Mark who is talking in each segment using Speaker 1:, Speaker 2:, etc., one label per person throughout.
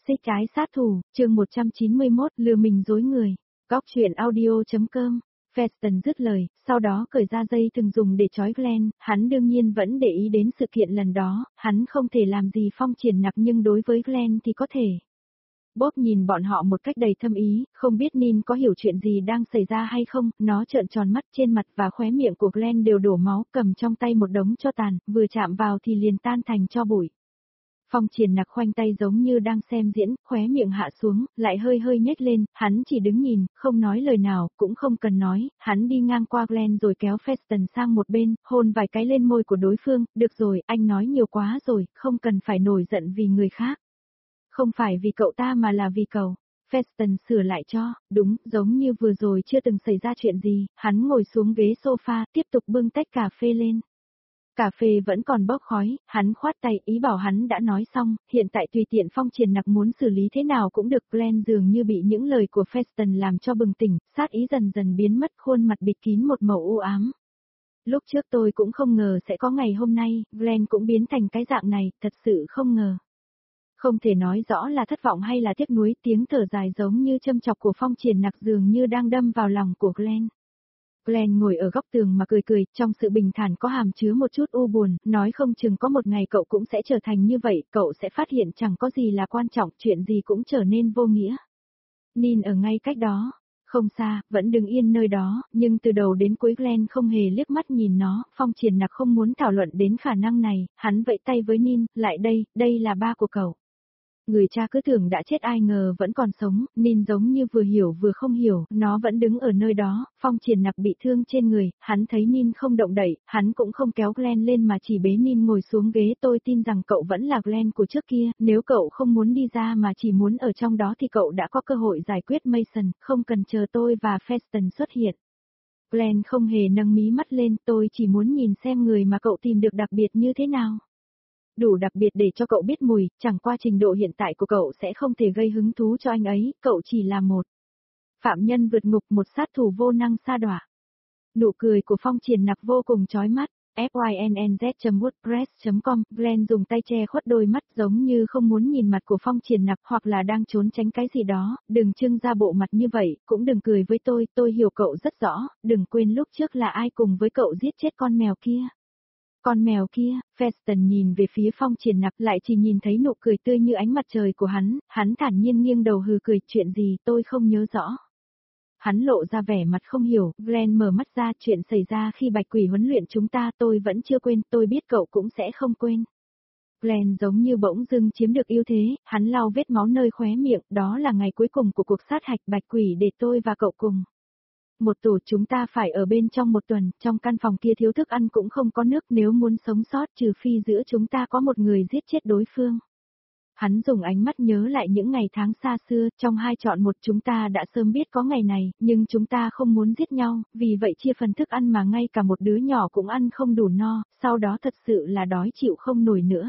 Speaker 1: Xích trái sát thủ, chương 191, lừa mình dối người. Góc chuyện audio.com. Feston dứt lời, sau đó cởi ra dây từng dùng để trói Glenn, hắn đương nhiên vẫn để ý đến sự kiện lần đó, hắn không thể làm gì Phong Triển Nặc nhưng đối với Glenn thì có thể. Bob nhìn bọn họ một cách đầy thâm ý, không biết Nin có hiểu chuyện gì đang xảy ra hay không, nó trợn tròn mắt, trên mặt và khóe miệng của Glenn đều đổ máu, cầm trong tay một đống tro tàn, vừa chạm vào thì liền tan thành tro bụi. Phong Triển Nặc khoanh tay giống như đang xem diễn, khóe miệng hạ xuống, lại hơi hơi nhếch lên, hắn chỉ đứng nhìn, không nói lời nào, cũng không cần nói, hắn đi ngang qua Glenn rồi kéo Feston sang một bên, hôn vài cái lên môi của đối phương, được rồi, anh nói nhiều quá rồi, không cần phải nổi giận vì người khác. Không phải vì cậu ta mà là vì cậu. Feston sửa lại cho, đúng, giống như vừa rồi chưa từng xảy ra chuyện gì, hắn ngồi xuống ghế sofa, tiếp tục bưng tách cà phê lên. Cà phê vẫn còn bốc khói, hắn khoát tay ý bảo hắn đã nói xong, hiện tại tùy tiện Phong Triển Nặc muốn xử lý thế nào cũng được. Glenn dường như bị những lời của Feston làm cho bừng tỉnh, sát ý dần dần biến mất, khuôn mặt bịt kín một màu u ám. Lúc trước tôi cũng không ngờ sẽ có ngày hôm nay, Glenn cũng biến thành cái dạng này, thật sự không ngờ. Không thể nói rõ là thất vọng hay là tiếc nuối, tiếng thở dài giống như châm chọc của Phong Triển Nặc dường như đang đâm vào lòng của Glenn. Glenn ngồi ở góc tường mà cười cười, trong sự bình thản có hàm chứa một chút u buồn, nói không chừng có một ngày cậu cũng sẽ trở thành như vậy, cậu sẽ phát hiện chẳng có gì là quan trọng, chuyện gì cũng trở nên vô nghĩa. Nin ở ngay cách đó, không xa, vẫn đứng yên nơi đó, nhưng từ đầu đến cuối Glenn không hề liếc mắt nhìn nó, Phong Triển Nặc không muốn thảo luận đến khả năng này, hắn vẫy tay với Nin, lại đây, đây là ba của cậu. Người cha cứ tưởng đã chết ai ngờ vẫn còn sống, Nin giống như vừa hiểu vừa không hiểu, nó vẫn đứng ở nơi đó, Phong Triển Nặc bị thương trên người, hắn thấy Nin không động đậy, hắn cũng không kéo Glenn lên mà chỉ bế Nin ngồi xuống ghế. Tôi tin rằng cậu vẫn là Glenn của trước kia, nếu cậu không muốn đi ra mà chỉ muốn ở trong đó thì cậu đã có cơ hội giải quyết Mason, không cần chờ tôi và Feston xuất hiện. Glenn không hề nâng mí mắt lên, tôi chỉ muốn nhìn xem người mà cậu tìm được đặc biệt như thế nào. Đủ đặc biệt để cho cậu biết mùi, chẳng qua trình độ hiện tại của cậu sẽ không thể gây hứng thú cho anh ấy, cậu chỉ là một phạm nhân vượt ngục, một sát thủ vô năng sa đọa. Nụ cười của Phong Triển Nặc vô cùng chói mắt. fynnz.wordpress.com. Glenn dùng tay che khuất đôi mắt giống như không muốn nhìn mặt của Phong Triển Nặc hoặc là đang trốn tránh cái gì đó, đừng trưng ra bộ mặt như vậy, cũng đừng cười với tôi hiểu cậu rất rõ, đừng quên lúc trước là ai cùng với cậu giết chết con mèo kia. Con mèo kia, Feston nhìn về phía Phong Triển Nặc lại chỉ nhìn thấy nụ cười tươi như ánh mặt trời của hắn thản nhiên nghiêng đầu hừ cười, chuyện gì tôi không nhớ rõ. Hắn lộ ra vẻ mặt không hiểu, Glenn mở mắt ra, chuyện xảy ra khi Bạch Quỷ huấn luyện chúng ta tôi vẫn chưa quên, tôi biết cậu cũng sẽ không quên. Glenn giống như bỗng dưng chiếm được ưu thế, hắn lau vết máu nơi khóe miệng, đó là ngày cuối cùng của cuộc sát hạch Bạch Quỷ để tôi và cậu cùng. Một tổ chúng ta phải ở bên trong một tuần, trong căn phòng kia thiếu thức ăn cũng không có nước, nếu muốn sống sót trừ phi giữa chúng ta có một người giết chết đối phương. Hắn dùng ánh mắt nhớ lại những ngày tháng xa xưa, trong hai chọn một chúng ta đã sớm biết có ngày này, nhưng chúng ta không muốn giết nhau, vì vậy chia phần thức ăn mà ngay cả một đứa nhỏ cũng ăn không đủ no, sau đó thật sự là đói chịu không nổi nữa.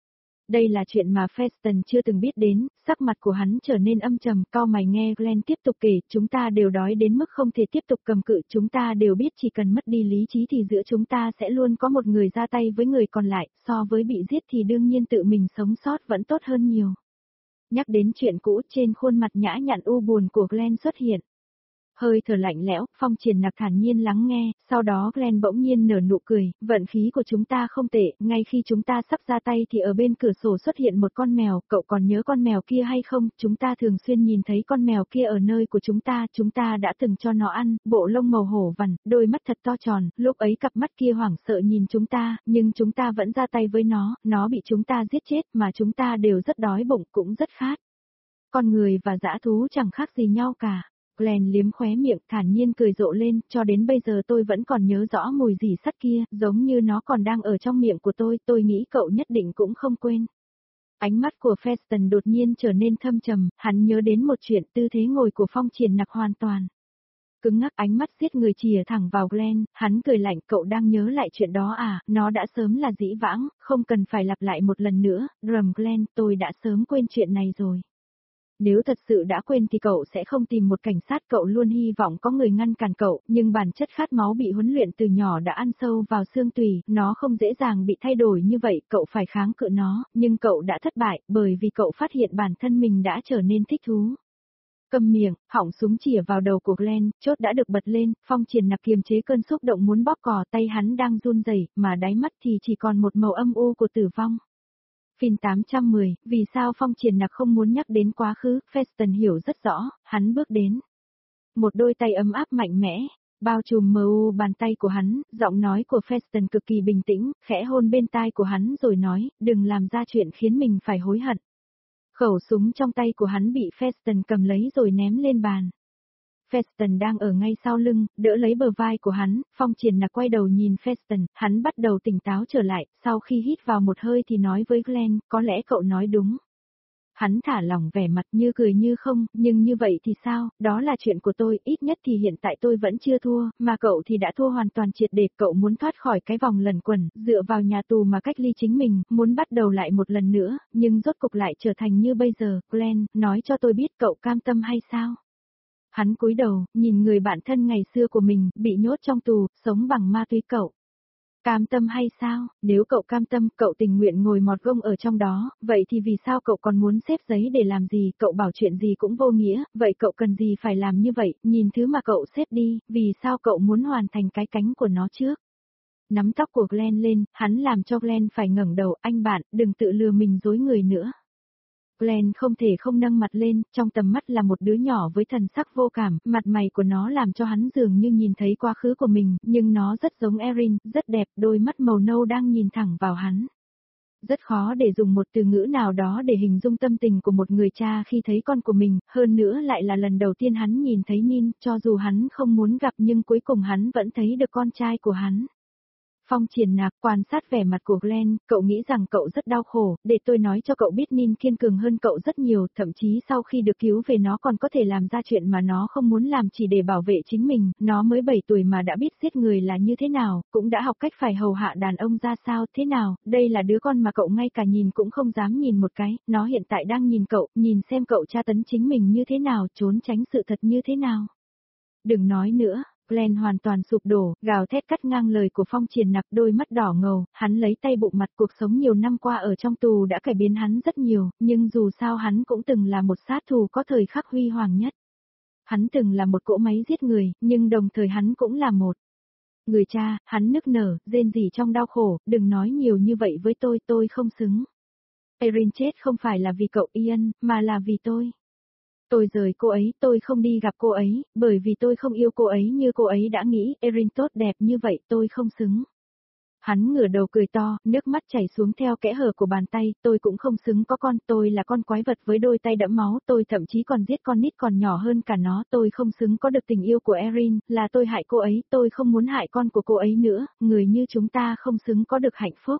Speaker 1: Đây là chuyện mà Feston chưa từng biết đến, sắc mặt của hắn trở nên âm trầm, cau mày nghe Glenn tiếp tục kể, chúng ta đều đói đến mức không thể tiếp tục cầm cự, chúng ta đều biết chỉ cần mất đi lý trí thì giữa chúng ta sẽ luôn có một người ra tay với người còn lại, so với bị giết thì đương nhiên tự mình sống sót vẫn tốt hơn nhiều. Nhắc đến chuyện cũ, trên khuôn mặt nhã nhặn u buồn của Glenn xuất hiện hơi thở lạnh lẽo. Phong Triển Nặc thản nhiên lắng nghe, sau đó Glenn bỗng nhiên nở nụ cười, vận khí của chúng ta không tệ, ngay khi chúng ta sắp ra tay thì ở bên cửa sổ xuất hiện một con mèo, cậu còn nhớ con mèo kia hay không, chúng ta thường xuyên nhìn thấy con mèo kia ở nơi của chúng ta đã từng cho nó ăn, bộ lông màu hổ vằn, đôi mắt thật to tròn, lúc ấy cặp mắt kia hoảng sợ nhìn chúng ta, nhưng chúng ta vẫn ra tay với nó bị chúng ta giết chết mà chúng ta đều rất đói bụng cũng rất khát. Con người và dã thú chẳng khác gì nhau cả. Glenn liếm khóe miệng thản nhiên cười rộ lên, cho đến bây giờ tôi vẫn còn nhớ rõ mùi rỉ sắt kia, giống như nó còn đang ở trong miệng của tôi nghĩ cậu nhất định cũng không quên. Ánh mắt của Feston đột nhiên trở nên thâm trầm, hắn nhớ đến một chuyện, tư thế ngồi của Phong Triển Nặc hoàn toàn cứng ngắc, ánh mắt giết người chìa thẳng vào Glenn, hắn cười lạnh, cậu đang nhớ lại chuyện đó à, nó đã sớm là dĩ vãng, không cần phải lặp lại một lần nữa, Glenn, tôi đã sớm quên chuyện này rồi. Nếu thật sự đã quên thì cậu sẽ không tìm một cảnh sát, cậu luôn hy vọng có người ngăn cản cậu, nhưng bản chất khát máu bị huấn luyện từ nhỏ đã ăn sâu vào xương tủy, nó không dễ dàng bị thay đổi như vậy, cậu phải kháng cự nó, nhưng cậu đã thất bại, bởi vì cậu phát hiện bản thân mình đã trở nên thích thú. Câm miệng, họng súng chĩa vào đầu của Glenn, chốt đã được bật lên, Phong Triển Nặc kiềm chế cơn xúc động muốn bóp cò, tay hắn đang run rẩy, mà đáy mắt thì chỉ còn một màu âm u của tử vong. Phim 810, vì sao Phong Triển Nặc không muốn nhắc đến quá khứ, Feston hiểu rất rõ, hắn bước đến. Một đôi tay ấm áp mạnh mẽ, bao trùm mờ u bàn tay của hắn, giọng nói của Feston cực kỳ bình tĩnh, khẽ hôn bên tai của hắn rồi nói, đừng làm ra chuyện khiến mình phải hối hận. Khẩu súng trong tay của hắn bị Feston cầm lấy rồi ném lên bàn. Feston đang ở ngay sau lưng, đỡ lấy bờ vai của hắn, Phong Triển Nặc quay đầu nhìn Feston, hắn bắt đầu tỉnh táo trở lại, sau khi hít vào một hơi thì nói với Glenn, có lẽ cậu nói đúng. Hắn thả lỏng vẻ mặt như cười như không, nhưng như vậy thì sao, đó là chuyện của tôi, ít nhất thì hiện tại tôi vẫn chưa thua, mà cậu thì đã thua hoàn toàn triệt để, cậu muốn thoát khỏi cái vòng luẩn quẩn, dựa vào nhà tù mà cách ly chính mình, muốn bắt đầu lại một lần nữa, nhưng rốt cục lại trở thành như bây giờ, Glenn, nói cho tôi biết cậu cam tâm hay sao? Hắn cúi đầu, nhìn người bạn thân ngày xưa của mình, bị nhốt trong tù, sống bằng ma túy cậu. Cam tâm hay sao, nếu cậu cam tâm, cậu tình nguyện ngồi mọt gông ở trong đó, vậy thì vì sao cậu còn muốn xếp giấy để làm gì, cậu bảo chuyện gì cũng vô nghĩa, vậy cậu cần gì phải làm như vậy, nhìn thứ mà cậu xếp đi, vì sao cậu muốn hoàn thành cái cánh của nó trước. Nắm tóc của Glenn lên, hắn làm cho Glenn phải ngẩng đầu, anh bạn, đừng tự lừa mình dối người nữa. Glenn không thể không nâng mặt lên, trong tầm mắt là một đứa nhỏ với thần sắc vô cảm, mặt mày của nó làm cho hắn dường như nhìn thấy quá khứ của mình, nhưng nó rất giống Erin, rất đẹp, đôi mắt màu nâu đang nhìn thẳng vào hắn. Rất khó để dùng một từ ngữ nào đó để hình dung tâm tình của một người cha khi thấy con của mình, hơn nữa lại là lần đầu tiên hắn nhìn thấy Nin, cho dù hắn không muốn gặp nhưng cuối cùng hắn vẫn thấy được con trai của hắn. Phong Triển Nặc quan sát vẻ mặt của Glenn, cậu nghĩ rằng cậu rất đau khổ, để tôi nói cho cậu biết Nin kiên cường hơn cậu rất nhiều, thậm chí sau khi được cứu về nó còn có thể làm ra chuyện mà nó không muốn làm chỉ để bảo vệ chính mình, nó mới 7 tuổi mà đã biết giết người là như thế nào, cũng đã học cách phải hầu hạ đàn ông ra sao thế nào, đây là đứa con mà cậu ngay cả nhìn cũng không dám nhìn một cái, nó hiện tại đang nhìn cậu, nhìn xem cậu tra tấn chính mình như thế nào, trốn tránh sự thật như thế nào. Đừng nói nữa. Glenn hoàn toàn sụp đổ, gào thét cắt ngang lời của Phong Triển Nặc, đôi mắt đỏ ngầu, hắn lấy tay bụng mặt, cuộc sống nhiều năm qua ở trong tù đã cải biến hắn rất nhiều, nhưng dù sao hắn cũng từng là một sát thủ có thời khắc huy hoàng nhất. Hắn từng là một cỗ máy giết người, nhưng đồng thời hắn cũng là một người cha, hắn nức nở, rên rỉ trong đau khổ, đừng nói nhiều như vậy với tôi không xứng. Erin chết không phải là vì cậu Ian, mà là vì tôi. Tôi rời cô ấy, tôi không đi gặp cô ấy, bởi vì tôi không yêu cô ấy như cô ấy đã nghĩ, Erin tốt đẹp như vậy, tôi không xứng. Hắn ngửa đầu cười to, nước mắt chảy xuống theo kẽ hở của bàn tay, tôi cũng không xứng có con, tôi là con quái vật với đôi tay đẫm máu, tôi thậm chí còn giết con nít còn nhỏ hơn cả nó, tôi không xứng có được tình yêu của Erin, là tôi hại cô ấy, tôi không muốn hại con của cô ấy nữa, người như chúng ta không xứng có được hạnh phúc.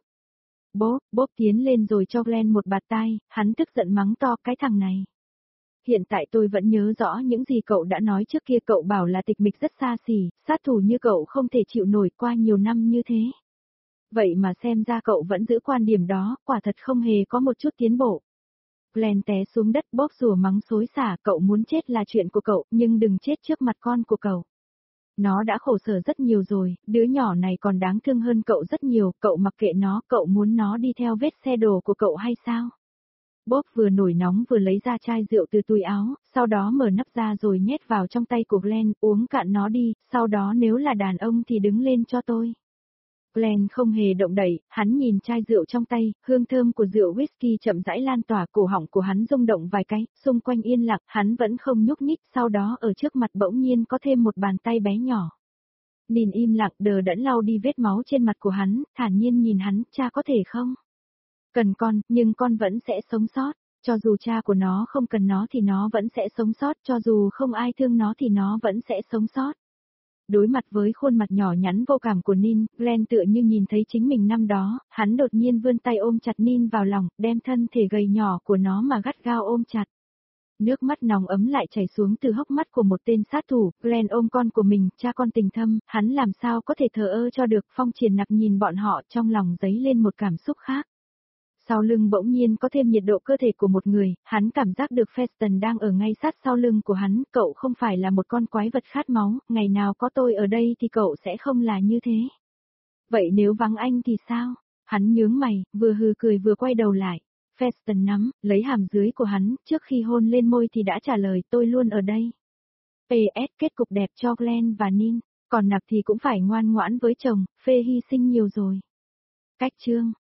Speaker 1: Bốp tiến lên rồi cho Glenn một bạt tai, hắn tức giận mắng to cái thằng này. Hiện tại tôi vẫn nhớ rõ những gì cậu đã nói trước kia, cậu bảo là tịch mịch rất xa xỉ, sát thủ như cậu không thể chịu nổi qua nhiều năm như thế. Vậy mà xem ra cậu vẫn giữ quan điểm đó, quả thật không hề có một chút tiến bộ. Glenn té xuống đất bóp rủa mắng xối xả, cậu muốn chết là chuyện của cậu, nhưng đừng chết trước mặt con của cậu. Nó đã khổ sở rất nhiều rồi, đứa nhỏ này còn đáng thương hơn cậu rất nhiều, cậu mặc kệ nó, cậu muốn nó đi theo vết xe đổ của cậu hay sao? Bốp vừa nổi nóng vừa lấy ra chai rượu từ túi áo, sau đó mở nắp ra rồi nhét vào trong tay của Glenn, uống cạn nó đi, sau đó nếu là đàn ông thì đứng lên cho tôi. Glenn không hề động đậy, hắn nhìn chai rượu trong tay, hương thơm của rượu whisky chậm rãi lan tỏa, cổ họng của hắn rung động vài cái, xung quanh yên lặng, hắn vẫn không nhúc nhích, sau đó ở trước mặt bỗng nhiên có thêm một bàn tay bé nhỏ. Nhìn im lặng đờ đẫn lau đi vết máu trên mặt của hắn, thản nhiên nhìn hắn, cha có thể không? Cần con, nhưng con vẫn sẽ sống sót, cho dù cha của nó không cần nó thì nó vẫn sẽ sống sót, cho dù không ai thương nó thì nó vẫn sẽ sống sót. Đối mặt với khuôn mặt nhỏ nhắn vô cảm của Nin, Glenn tựa như nhìn thấy chính mình năm đó, hắn đột nhiên vươn tay ôm chặt Nin vào lòng, đem thân thể gầy nhỏ của nó mà gắt gao ôm chặt. Nước mắt nóng ấm lại chảy xuống từ hốc mắt của một tên sát thủ, Glenn ôm con của mình, cha con tình thâm, hắn làm sao có thể thờ ơ cho được, Phong Triển Nặc nhìn bọn họ trong lòng dấy lên một cảm xúc khác. Sau lưng bỗng nhiên có thêm nhiệt độ cơ thể của một người, hắn cảm giác được Feston đang ở ngay sát sau lưng của hắn, cậu không phải là một con quái vật khát máu, ngày nào có tôi ở đây thì cậu sẽ không là như thế. Vậy nếu vắng anh thì sao? Hắn nhướng mày, vừa hừ cười vừa quay đầu lại. Feston nắm, lấy hàm dưới của hắn, trước khi hôn lên môi thì đã trả lời tôi luôn ở đây. PS kết cục đẹp cho Glenn và Nin, còn Nặc thì cũng phải ngoan ngoãn với chồng, Phê hy sinh nhiều rồi. Cách chương